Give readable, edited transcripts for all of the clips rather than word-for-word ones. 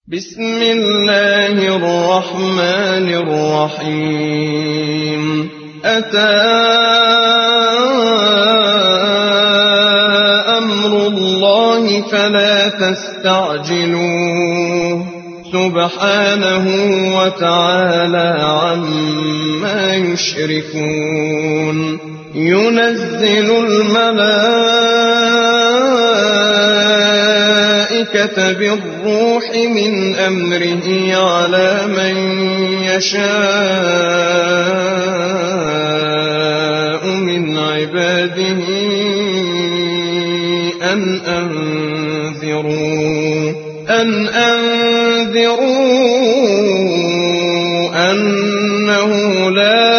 بسم الله الرحمن الرحيم أتى أمر الله فلا تستعجلوه سبحانه وتعالى عما يشركون ينزل الملائكة بالروح من أمره على من يشاء من عباده أن أنذروا أنه لا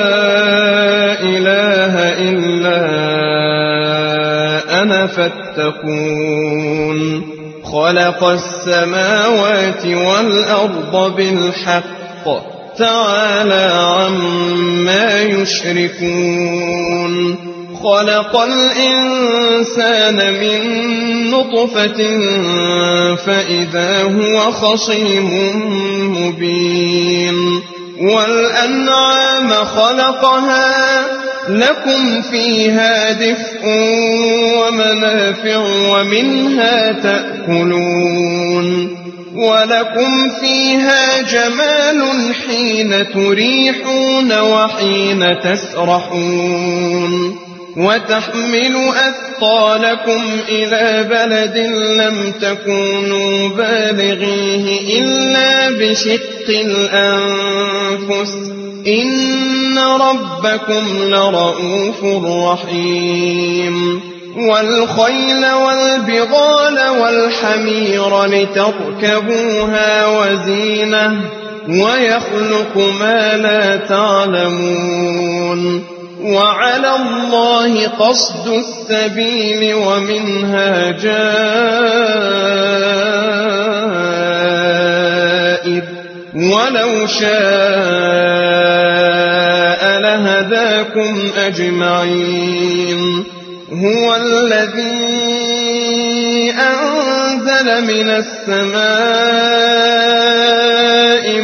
إله إلا أنا فاتقون خلق السماوات والأرض بالحق تعالى عما يشركون خلق الإنسان من نطفة فإذا هو خصيم مبين والأنعام خلقها لكم فيها دفء ومنافع ومنها تأكلون ولكم فيها جمال حين تريحون وحين تسرحون وتحمل أثقالكم إلى بلد لم تكونوا بالغيه إلا بشق الأنفس إن ربكم لرؤوف رحيم والخيل والبغال والحمير لتركبوها وزينة ويخلق ما لا تعلمون وعلى الله قصد السبيل ومنها جائر ولو شاء لهداكم أجمعين هو الذي أنزل من السماء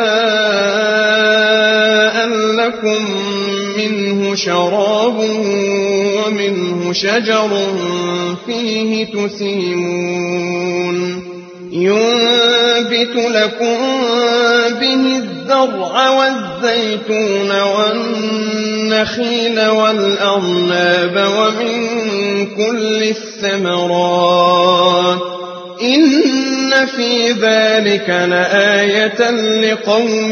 ماء لكم منه شراب ومنه شجر فيه تسيمون ينبت لكم به الزرع والزيتون والنخيل والأعناب ومن كل الثمرات إن في ذلك لآية لقوم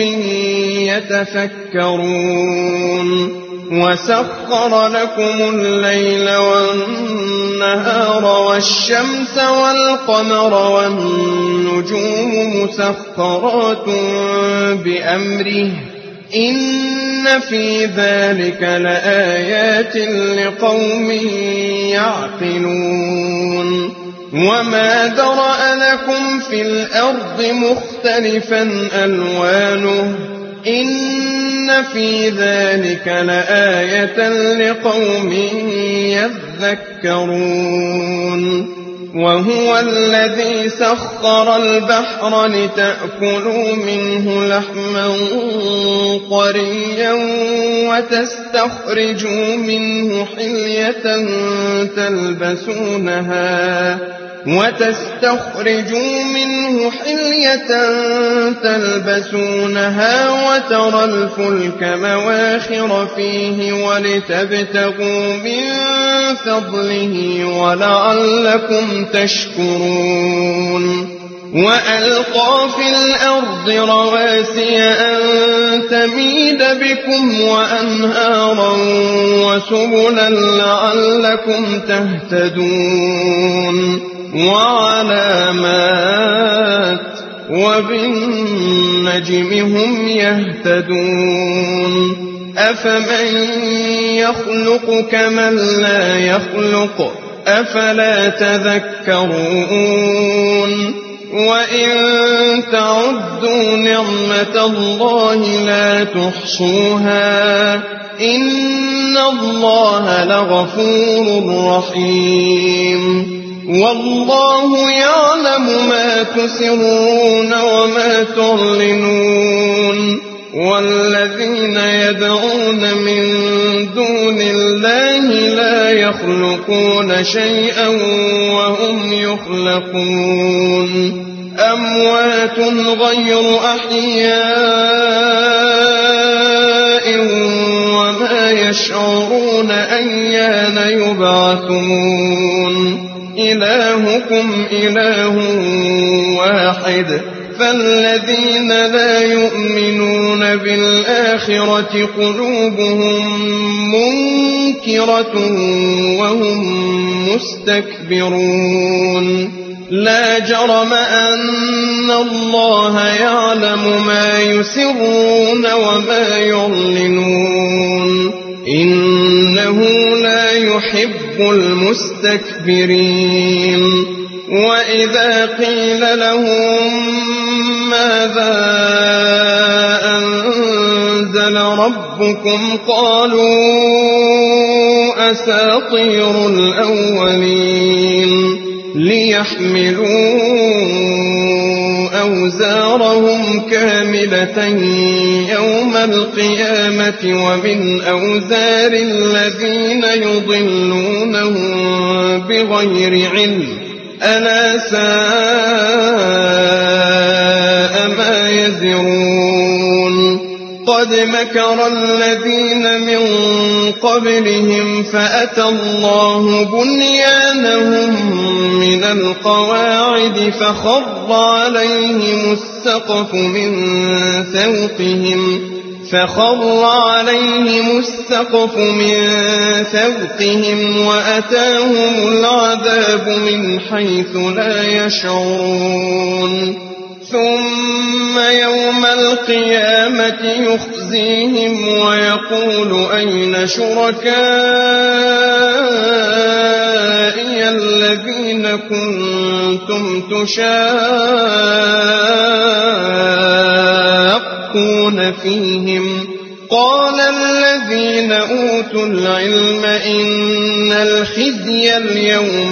يتفكرون وسخر لكم الليل والنهار والشمس والقمر والنجوم مسخرات بأمره إن في ذلك لآيات لقوم يعقلون وما ذرأ لكم في الأرض مختلفا ألوانه إن في ذلك لآية لقوم يذكرون وهو الذي سخر البحر لتأكلوا منه لحما طريا وتستخرجوا منه حلية تلبسونها وترى الفلك مواخر فيه ولتبتغوا من فضله ولعلكم تشكرون وألقى في الأرض رواسي أن تميد بكم وأنهارا وسبلا لعلكم تهتدون وعلامات وبالنجم هم يهتدون أفمن يخلق كمن لا يخلق أفلا تذكرون وإن تعدوا نعمة الله لا تحصوها إن الله لغفور رحيم والله يعلم ما تسرون وما تعلنون والذين يدعون من دون الله لا يخلقون شيئا وهم يخلقون أموات غير أحياء وما يشعرون أيان يبعثون إلهكم إله واحد فالذين لا يؤمنون بالآخرة قلوبهم منكرة وهم مستكبرون لا جرم أن الله يعلم ما يسرون وما يعلنون إنه لا يحب المستكبرين وإذا قيل لهم ماذا أنزل ربكم قالوا أساطير الأولين ليحملوا أوزارهم كاملة يوم القيامة ومن أوزار الذين يضلونهم بغير علم ألا ساء ما يزرون قد مكر الذين من قبلهم فأتى الله بنيانهم من القواعد فخر عليهم السقف من فوقهم وأتاهم العذاب من حيث لا يشعرون ثم يوم القيامة يخزيهم ويقول أين شركائي الذين كنتم تشاقون فيهم قال الذين أوتوا العلم إن الخزي اليوم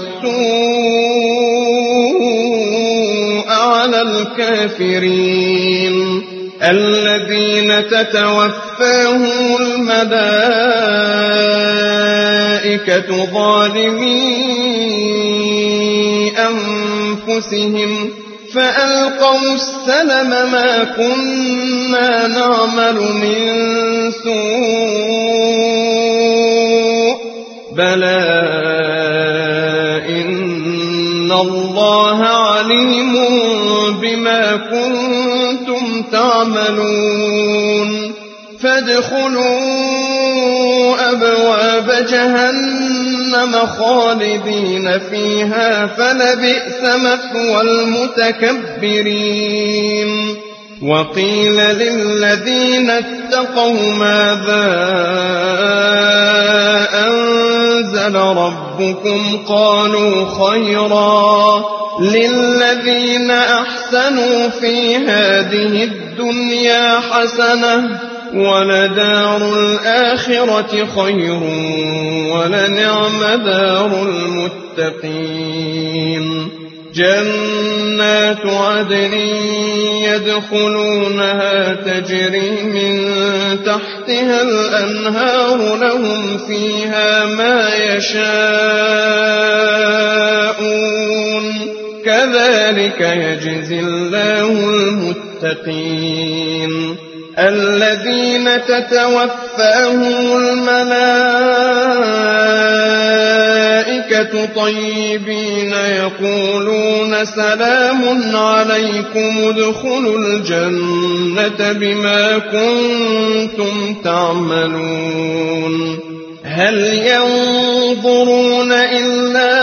والسوء على الكافرين الذين تتوفاهم الملائكة ظالمي أنفسهم فألقوا السلم ما كنا نعمل من سوء بلى إن الله عليم بما كنتم تعملون فادخلوا أبواب جهنم خالدين فيها فلبئس مثوى المتكبرين وقيل للذين اتقوا ماذا أنزل ربكم قالوا خيرا للذين أحسنوا في هذه الدنيا حسنة ولدار الآخرة خير ولنعم دار المتقين جنات عدن يدخلونها تجري من تحتها الأنهار لهم فيها ما يشاءون كذلك يجزي الله المتقين الذين تتوفاهم الملائكة طيبين يقولون سلام عليكم ادخلوا الجنة بما كنتم تعملون هل ينظرون إلا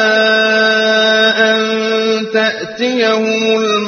أن تأتيهم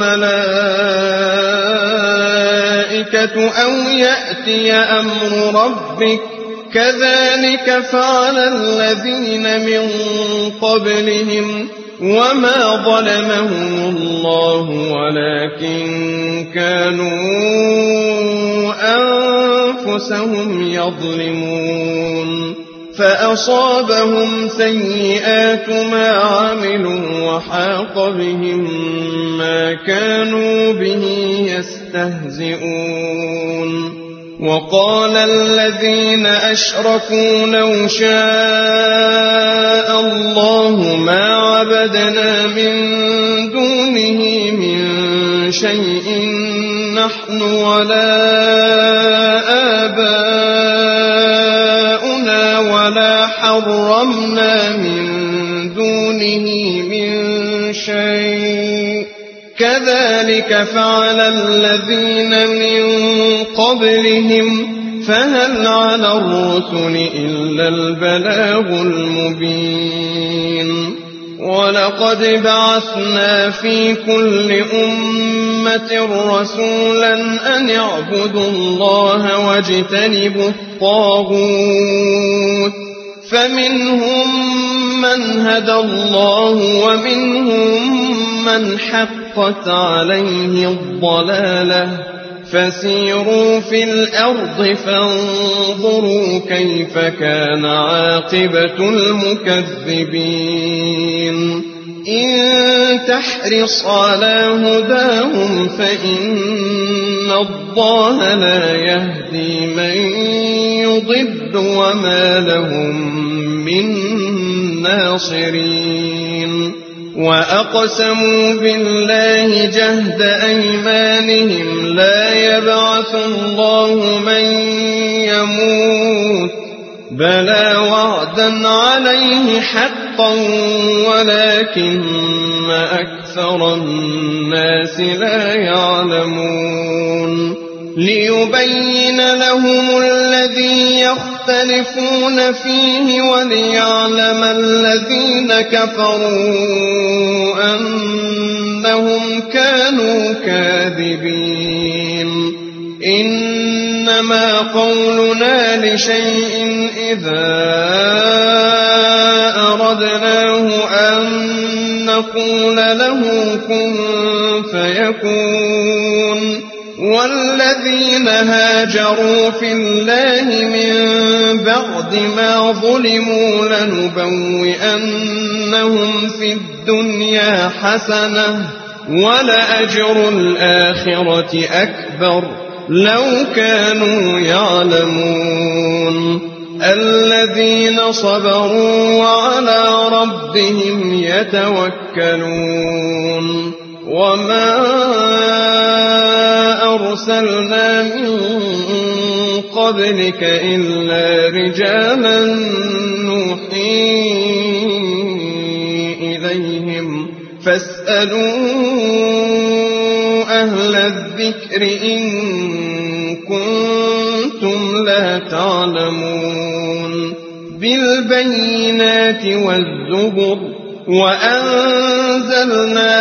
الملائكة أو يأتي أمر ربك كذلك فعل الذين من قبلهم وما ظلمهم الله ولكن كانوا أنفسهم يظلمون فأصابهم سيئات ما عملوا وحاق بهم ما كانوا به يستهزئون. وقال الذين أشركوا لو شاء الله ما عبدنا من دونه من شيء نحن ولا آباؤنا ولا حرمنا من دونه من شيء كذلك فعل الذين من قبلهم فهل على الرسل إلا البلاغ المبين. ولقد بعثنا في كل أمة رسولا أن اعبدوا الله واجتنبوا الطاغوت فمنهم من هدى الله ومنهم من حقت عليه الضلالة فسيروا في الأرض فانظروا كيف كان عاقبة المكذبين. إن تحرص على هداهم فإن الله لا يهدي من يضل وما لهم من ناصرين. وأقسموا بالله جهد أيمانهم لا يبعث الله من يموت بلى وعدا عليه حقا ولكن أكثر الناس لا يعلمون. ليبين لهم الذي يختلفون فيه وليعلم الذين كفروا أنهم كانوا كاذبين. إنما قولنا لشيء إذا أردناه أن نقول له كن فيكون. والذين هاجروا في الله من بعد ما ظلموا لنبوئنهم في الدنيا حسنة ولأجر الآخرة أكبر لو كانوا يعلمون. الذين صبروا وعلى ربهم يتوكلون. وما أرسلنا من قبلك إلا رجالا نوحي إليهم فاسألوا أهل الذكر إن كنتم لا تعلمون. بالبينات والزبر وأنزلنا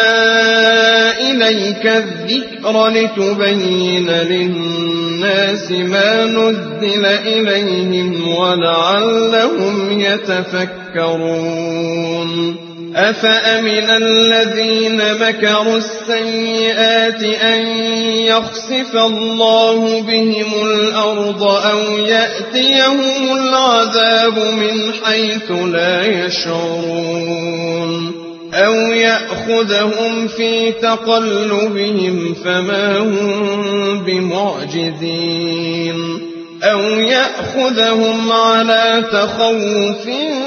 إليك الذكر لتبين للناس ما نزل إليهم ولعلهم يتفكرون. أفأمن الذين مكروا السيئات أن يخسف الله بهم الأرض أو يأتيهم العذاب من حيث لا يشعرون أو يأخذهم في تقلبهم فما هم بمعجزين أو يأخذهم على تخوف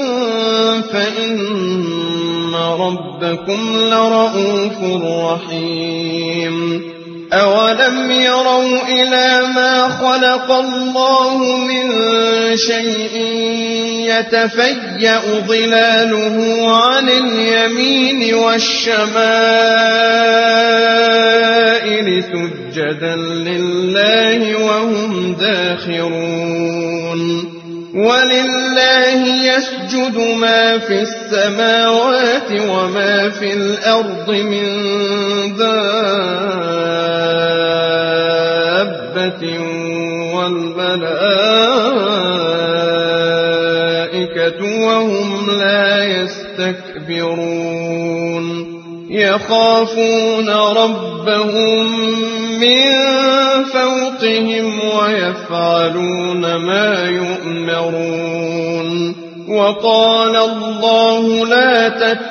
فإن ربكم لرؤوف رحيم. أولم يروا إلى ما خلق الله من شيء يتفيأ ظلاله عن اليمين والشمائل سجدا لله وهم داخرون. ولله يسجد ما في السماوات وما في الأرض من دابة والملائكة وهم لا يستكبرون. يخافون ربهم من فوقهم ويفعلون ما يؤمرون. وقال الله لا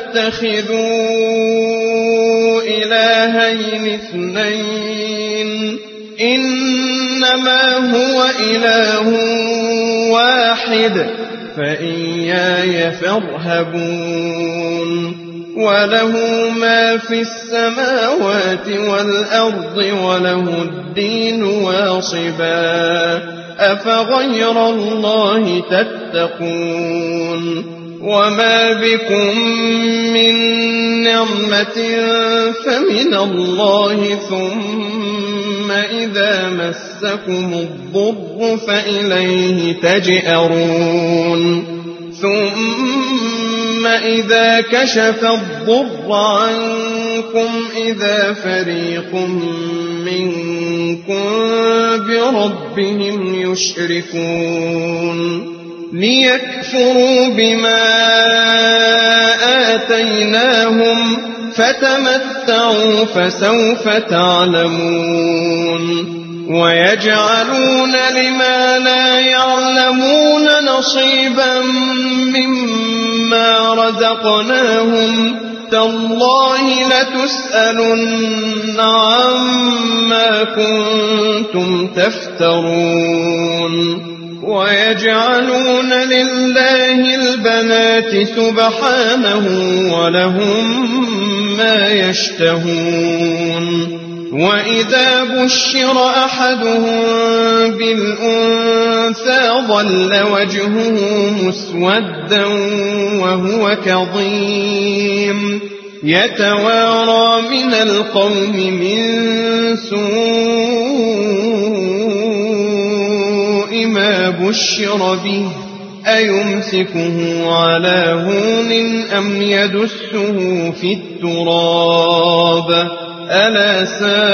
تتخذوا إلهين اثنين إنما هو إله واحد فإياي فارهبون وله ما في السماوات والأرض وله الدين واصبا أفغير الله تتقون وما بكم من نعمة فمن الله ثم إذا مسكم الضر فإليه تجأرون ثم إذا كشف الضر عنكم إذا فريق منكم بربهم يشركون ليكفروا بما آتيناهم فتمتعوا فسوف تعلمون ويجعلون لما لا يعلمون نصيبا مما رزقناهم تالله لتسألن عما كنتم تفترون ويجعلون لله البنات سبحانه ولهم ما يشتهون وإذا بشر أحدهم بالأنثى ظل وجهه مسودا وهو كظيم يتوارى من القوم من سوء ما بشر به أيمسكه على هون أم يدسه في التراب ألا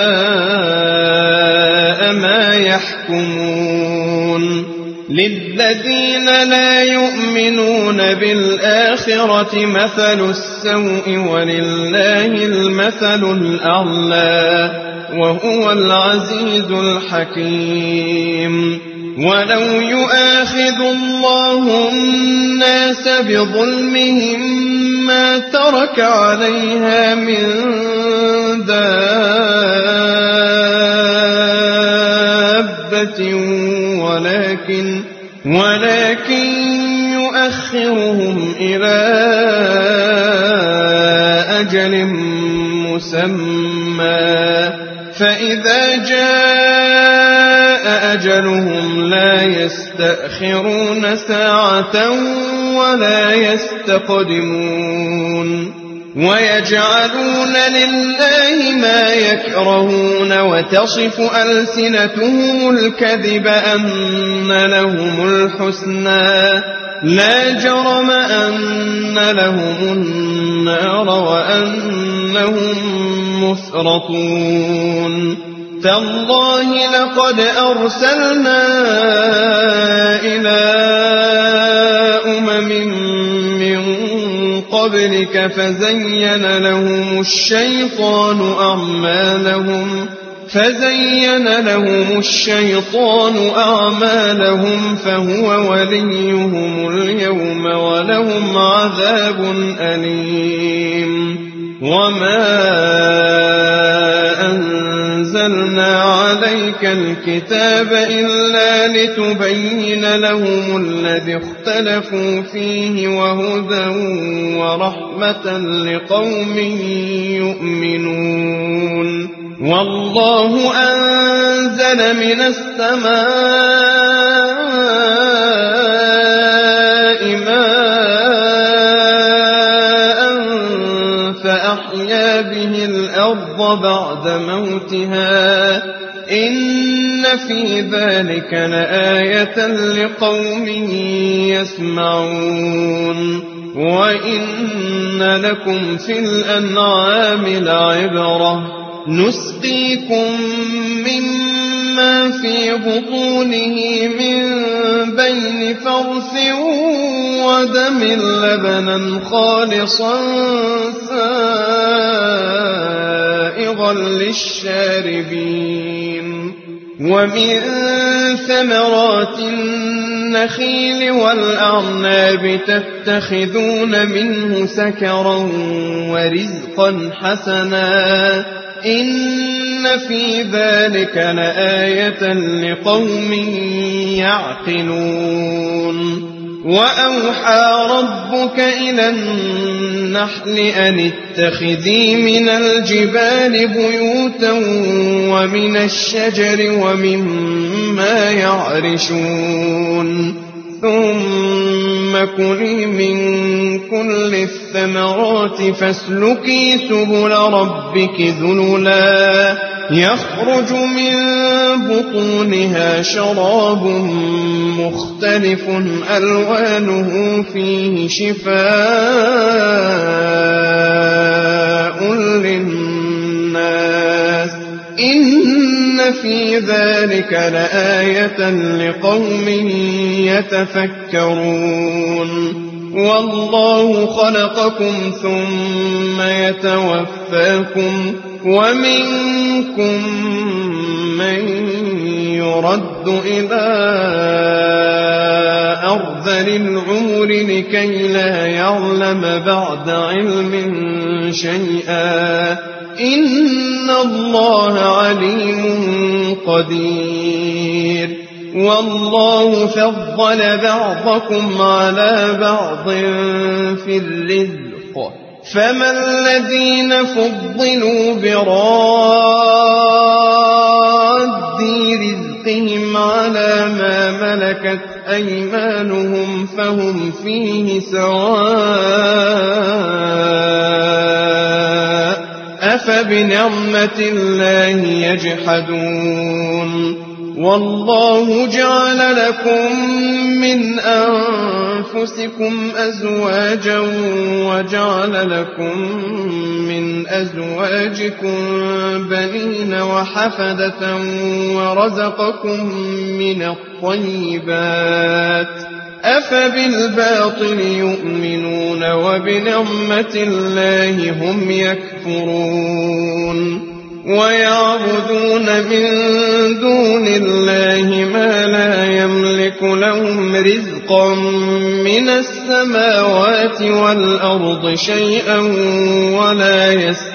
ساء ما يحكمون للذين لا يؤمنون بالآخرة مثل السوء ولله المثل الأعلى وهو العزيز الحكيم ولو يؤاخذ الله الناس بظلمهم ما ترك عليها من دابة ولكن يؤخرهم إلى أجل مسمى فإذا جاء أجلهم لا يستأخرون ساعة ولا يستقدمون ويجعلون لله ما يكرهون وتصف ألسنتهم الكذب أن لهم الحسنى لا جرم أن لهم النار وأنهم مفرطون تالله لقد أرسلنا إلى أمم من قبلك فزين لهم الشيطان أعمالهم فهو وليهم اليوم ولهم عذاب أليم وما أنزلنا عليك الكتاب إلا لتبين لهم الذي اختلفوا فيه وهدى ورحمة لقوم يؤمنون والله أنزل من السماء ماء فأحيا به الأرض بعد موتها إن في ذلك لآية لقوم يسمعون وإن لكم في الأنعام لعبرة نسقيكم مما في بطونه من بين فرث ودم لبنا خالصا سائغا للشاربين ومن ثمرات النخيل والأعناب تتخذون منه سكرا ورزقا حسنا إن في ذلك لآية لقوم يعقلون وأوحى ربك إلى النحل أن اتخذي من الجبال بيوتا ومن الشجر ومما يعرشون ثم كلي من كل الثمرات فاسلكي سبل ربك ذللا يخرج من بطونها شراب مختلف ألوانه فيه شفاء للناس إن في ذلك لآية لقوم يتفكرون والله خلقكم ثم يتوفاكم ومنكم من يرد إلى أرذل العمر لكي لا يعلم بعد علم شيئا إن الله عليم قدير والله فضل بعضكم على بعض في الرزق فما الذين فضلوا براد رزقهم على ما ملكت أيمانهم فهم فيه سواء أفبنعمة الله يجحدون والله جعل لكم من أنفسكم أزواجا وجعل لكم من أزواجكم بنين وحفدة ورزقكم من الطيبات أفبالباطل يؤمنون وبنعمة الله هم يكفرون ويعبدون من دون الله ما لا يملك لهم رزقا من السماوات والأرض شيئا ولا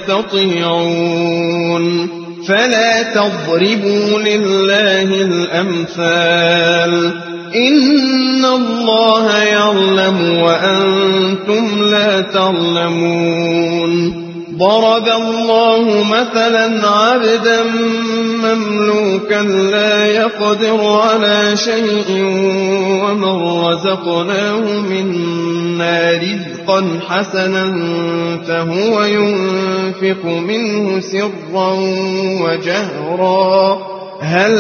يستطيعون فلا تضربوا لله الأمثال إن الله يعلم وأنتم لا تعلمون ضرب الله مثلا عبدا مملوكا لا يقدر على شيء ومن رزقناه منا رزقا حسنا فهو ينفق منه سرا وجهرا هل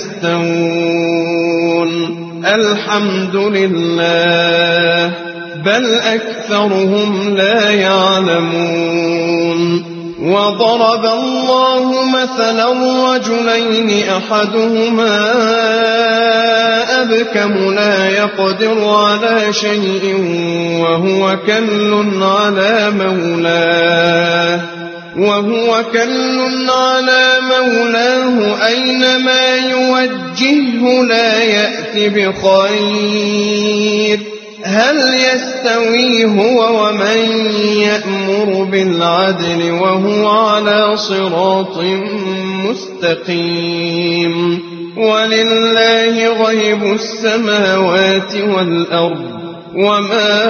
يستوون الحمد لله بل أكثرهم لا يعلمون وضرب الله مثلا رجلين أحدهما أبكم لا يقدر على شيء وهو كل على مولاه أينما يوجهه لا يأتي بخير هل يستوي هو ومن يأمر بالعدل وهو على صراط مستقيم ولله غيب السماوات والأرض وما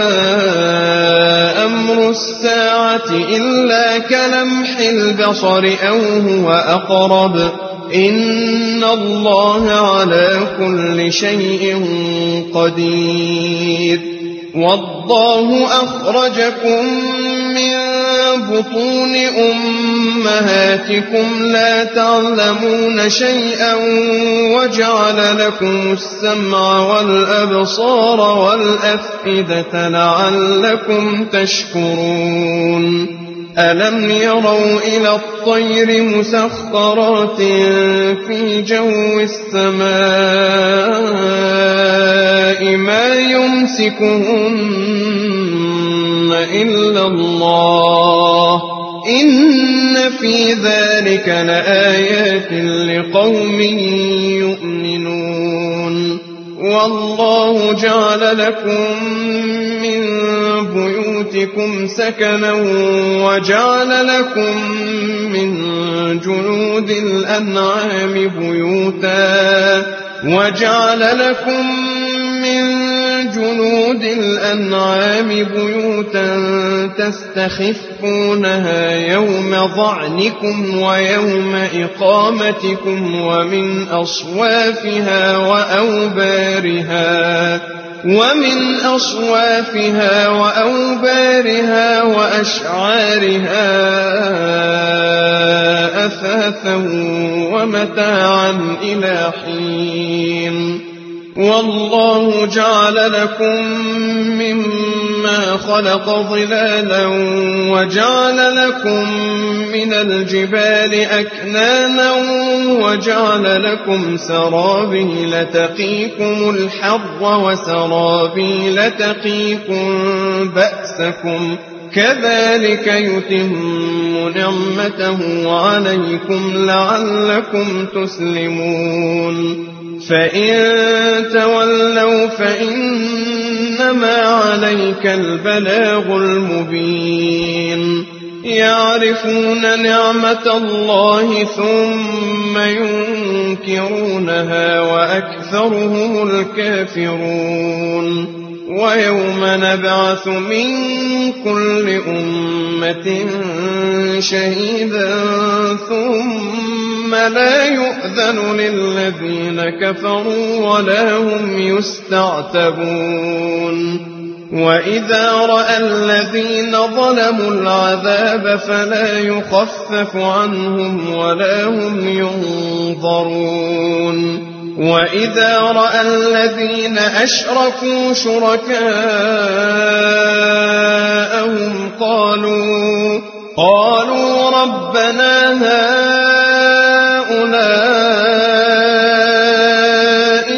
أمر الساعة إلا كلمح البصر أو هو أقرب إن الله على كل شيء قدير والله أخرجكم من بطون أمهاتكم لا تعلمون شيئا وجعل لكم السمع والأبصار والأفئدة لعلكم تشكرون ألم يروا إلى الطير مسخرات في جو السماء ما يمسكهن إلا الله إن في ذلك لآيات لقوم يؤمنون والله جعل لكم من بيوتكم سكنا وجعل لكم من جلود الأنعام بيوتا تستخفونها يوم ظعنكم ويوم إقامتكم ومن أصوافها وأوبارها وأشعارها أثاثا ومتاعا إلى حين والله جعل لكم مما خلق ظلالا وجعل لكم من الجبال أكنانا وجعل لكم سرابيل تقيكم الحر وسرابيل تقيكم بأسكم كذلك يتم نعمته عليكم لعلكم تسلمون فإن تولوا فإنما عليك البلاغ المبين يعرفون نعمة الله ثم ينكرونها وأكثرهم الكافرون ويوم نبعث من كل أمة شهيدا ثم لا يؤذن للذين كفروا ولا هم يستعتبون وإذا رأى الذين ظلموا العذاب فلا يخفف عنهم ولا هم ينظرون وإذا رأى الذين أشركوا شركاءهم قالوا ربنا هؤلاء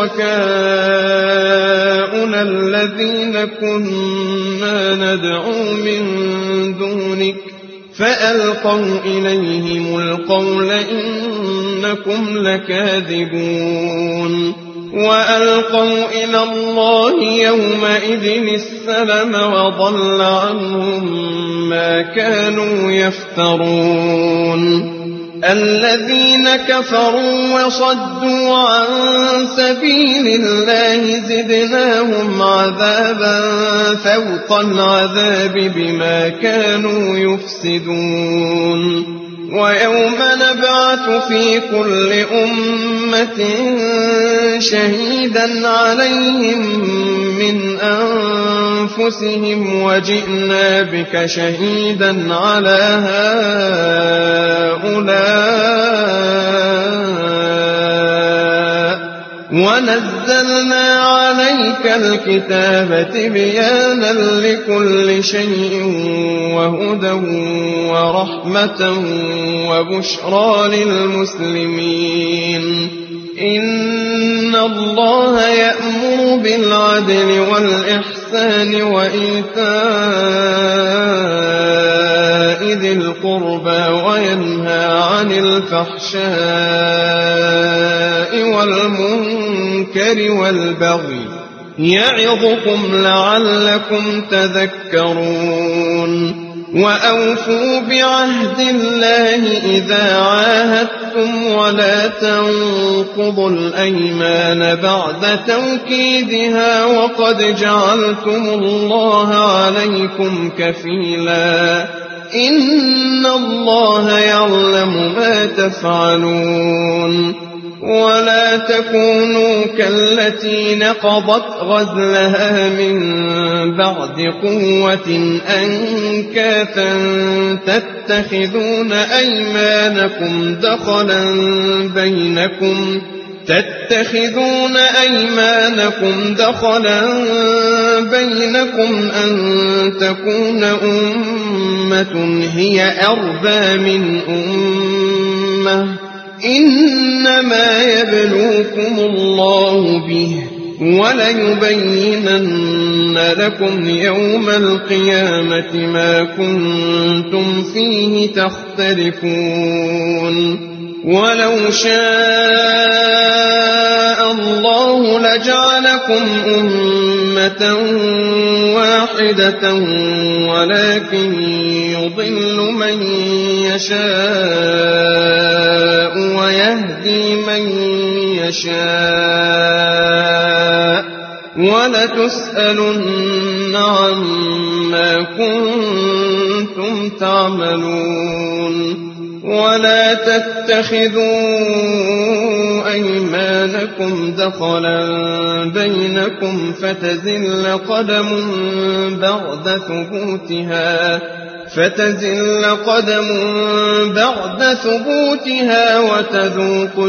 شركاؤنا الذين كنا ندعو من دونك فألقوا إليهم القول إنكم لكاذبون وألقوا إلى الله يومئذ السلم وضل عنهم ما كانوا يفترون الذين كفروا وصدوا عن سبيل الله زدناهم عذابا فوق العذاب بما كانوا يفسدون ويوم نبعث في كل أمة شهيدا عليهم من أنفسهم وجئنا بك شهيدا على هؤلاء ونزلنا عليك الكتاب تبيانا لكل شيء وهدى ورحمة وبشرى للمسلمين إن الله يأمر بالعدل والإحسان وإيتاء ذي القربى وينهى عن الفحشاء والمنكر والبغي يعظكم لعلكم تذكرون وأوفوا بعهد الله إذا عاهدتم ولا تنقضوا الأيمان بعد توكيدها وقد جعلتم الله عليكم كفيلا إن الله يعلم ما تفعلون ولا تكونوا كالتي نقضت غزلها من بعد قوة أنكاثا تتخذون أيمانكم دخلا بينكم أن تكون أمة هي أربى من أمة إنما يبلوكم الله به وليبينن لكم يوم القيامة ما كنتم فيه تختلفون ولو شاء الله لجعلكم أمة واحدة ولكن يضل من يشاء ويهدي من يشاء ولتسألن عما كنتم تعملون ولا تتخذوا أيمانكم دخلا بينكم فتزل قدم بعد ثبوتها وتذوقوا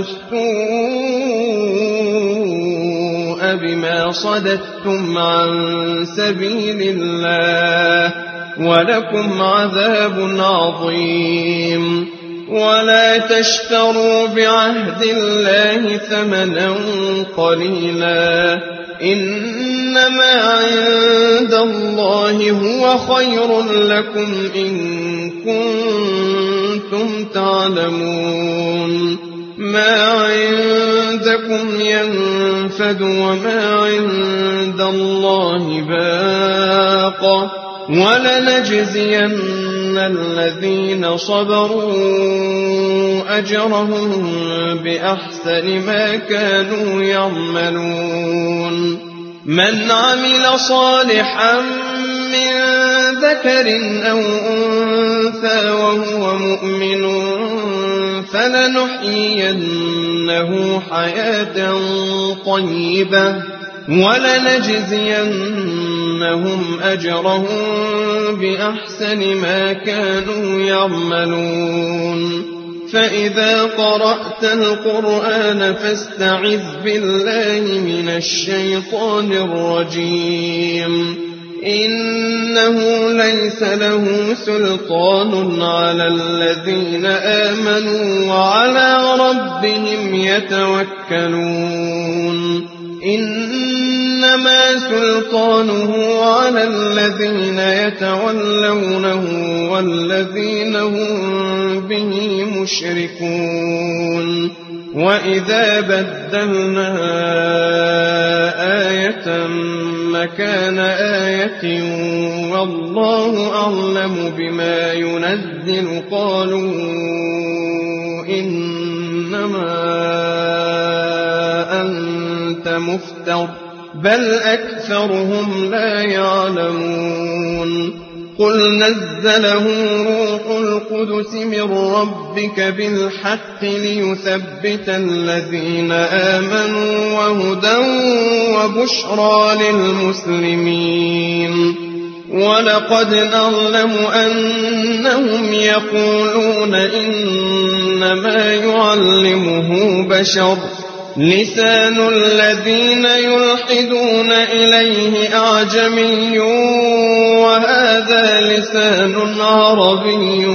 السوء بما صددتم عن سبيل الله ولكم عذاب عظيم ولا تشتروا بعهد الله ثمنا قليلا إنما عند الله هو خير لكم إن كنتم تعلمون ما عندكم ينفد وما عند الله باق ولنجزين الذين صبروا أجرهم بأحسن ما كانوا يعملون من عمل صالحا من ذكر أو أنثى وهو مؤمن فلنحيينه حياة طيبة ولنجزينهم أجرهم بأحسن ما كانوا يعملون فإذا قرأت القرآن فاستعذ بالله من الشيطان الرجيم إنه ليس له سلطان على الذين آمنوا وعلى ربهم يتوكلون إنما سلطانه على الذين يتولونه والذين هم به مشركون وإذا بدلنا آية مكان آية والله أعلم بما ينزل قالوا إنما أنت مفتر بل أكثرهم لا يعلمون قل نزله روح القدس من ربك بالحق ليثبت الذين آمنوا وهدى وبشرى للمسلمين ولقد نعلم أنهم يقولون إنما يعلمه بشر لسان الذين يلحدون إليه أعجمي وهذا لسان عربي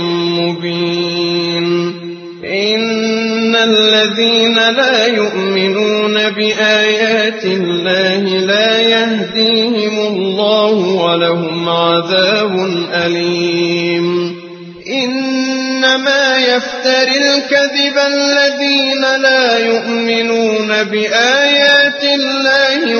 مبين إن الذين لا يؤمنون بآيات الله لا يهديهم الله ولهم عذاب أليم إنما يفتر الكذب الذين لا يؤمنون بآيات الله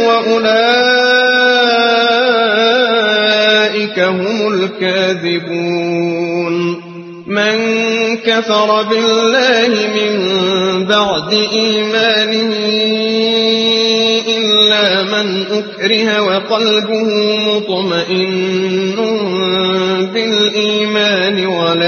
وأولئك هم الكاذبون من كفر بالله من بعد إيمانه إلا من أكره وقلبه مطمئن بالإيمان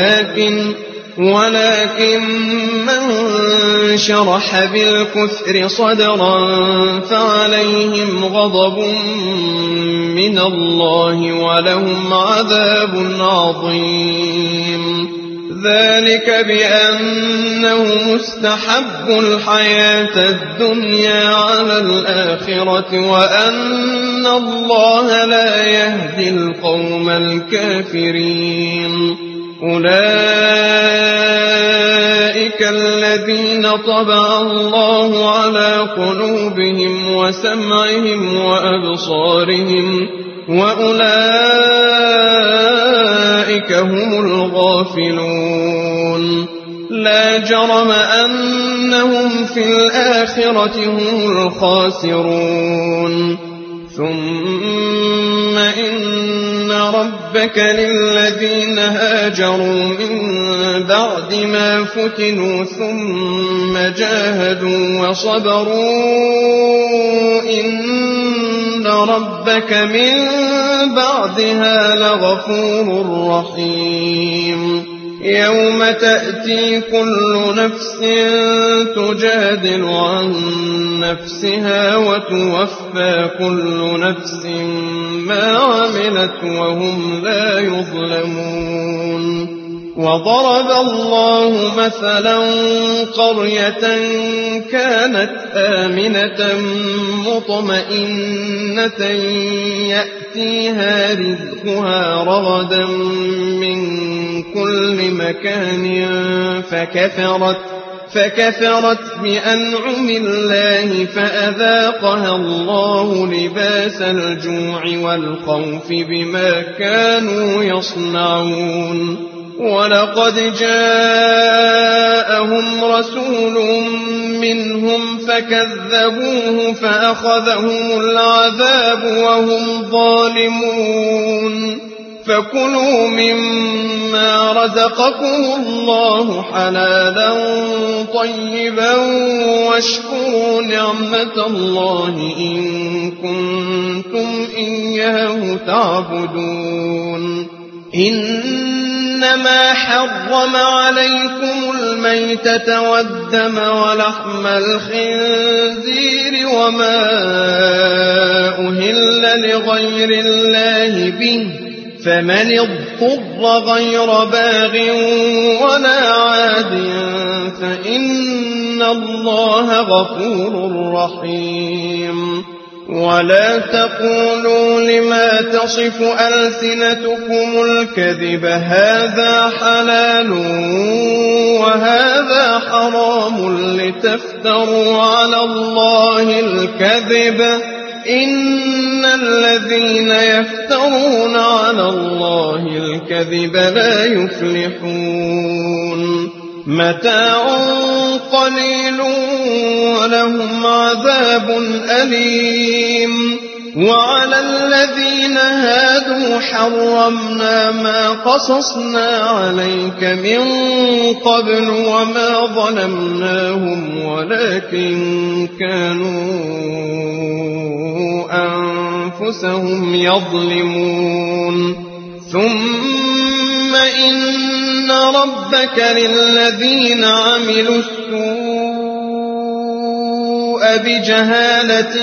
ولكن من شرح بالكفر صدرا فعليهم غضب من الله ولهم عذاب عظيم ذلك بأنه مستحب الحياة الدنيا على الآخرة وأن الله لا يهدي القوم الكافرين أولئك أولئك الذين طبع الله على قلوبهم وسمعهم وأبصارهم وأولئك هم الغافلون لا جرم أنهم في الآخرة هم الخاسرون ثم إن ربك للذين هاجروا من بعد ما فتنوا ثم جاهدوا وصبروا إن ربك من بعدها لغفور رحيم يوم تأتي كل نفس تجادل عن نفسها وتوفى كل نفس ما عملت وهم لا يظلمون وضرب الله مثلا قرية كانت آمنة مطمئنة يأتيها رزقها رغدا من كل مكان فكفرت بأنعم الله فأذاقها الله لباس الجوع والخوف بما كانوا يصنعون ولقد جاءهم رسول منهم فكذبوه فأخذهم العذاب وهم ظالمون فكلوا مما رزقكم الله حلالا طيبا واشكروا نعمة الله إن كنتم إياه تعبدون إنما حرم عليكم الميتة والدم ولحم الخنزير وما أهل لغير الله به فمن اضطر غير باغ ولا عاد فإن الله غفور رحيم ولا تقولوا لما تصف ألسنتكم الكذب هذا حلال وهذا حرام لتفتروا على الله الكذب إن الذين يفترون على الله الكذب لا يفلحون متاع قليل ولهم عذاب أليم وعلى الذين هادوا حرمنا ما قصصنا عليك من قبل وما ظلمناهم ولكن كانوا أنفسهم يظلمون ثم إن ربك للذين عملوا السوء بجهالة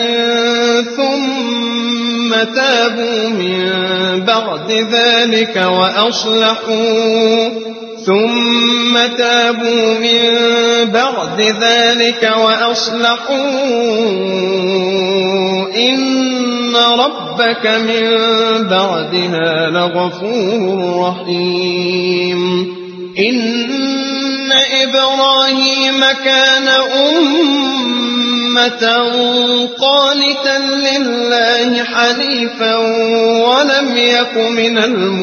ثم تابوا من بعد ذلك وأصلحوا إن ربك من بعدها لغفور رحيم إن إبراهيم كان أمة قانتا لله حنيفا ولم يك من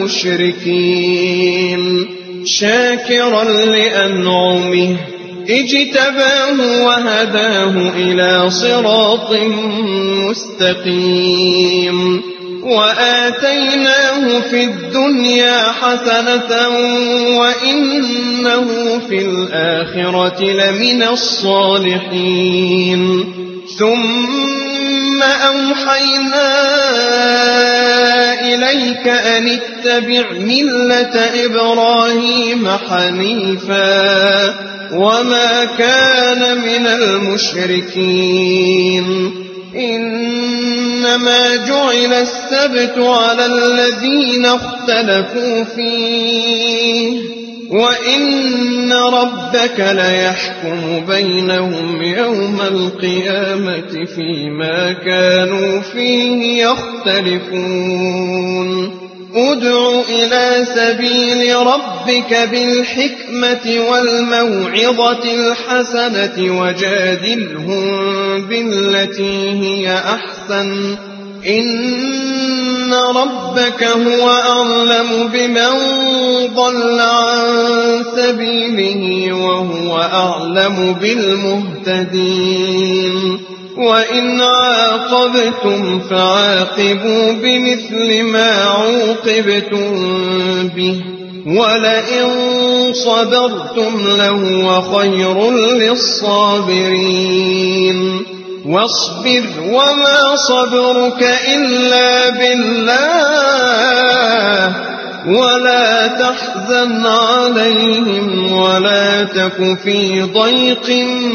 المشركين شاكرا لأنعمه اجتباه وهداه إلى صراط مستقيم وآتيناه في الدنيا حسنة وإنه في الآخرة لمن الصالحين ثم أوحينا إليك أن اتبع ملة إبراهيم حنيفا وما كان من المشركين إنما جعل السبت على الذين اختلفوا فيه وإن ربك ليحكم بينهم يوم القيامة فيما كانوا فيه يختلفون ادع إلى سبيل ربك بالحكمة والموعظة الحسنة وجادلهم بالتي هي أحسن إن ربك هو أعلم بمن ضل عن سبيله وهو أعلم بالمهتدين وإن عاقبتم فعاقبوا بمثل ما عوقبتم به ولئن صبرتم لهو خير للصابرين واصبر وما صبرك إلا بالله ولا تحزن عليهم ولا تك في ضيق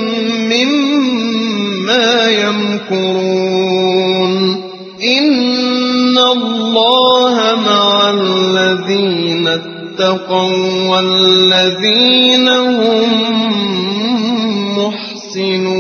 مما يمكرون إن الله مع الذين اتقوا والذين هم محسنون.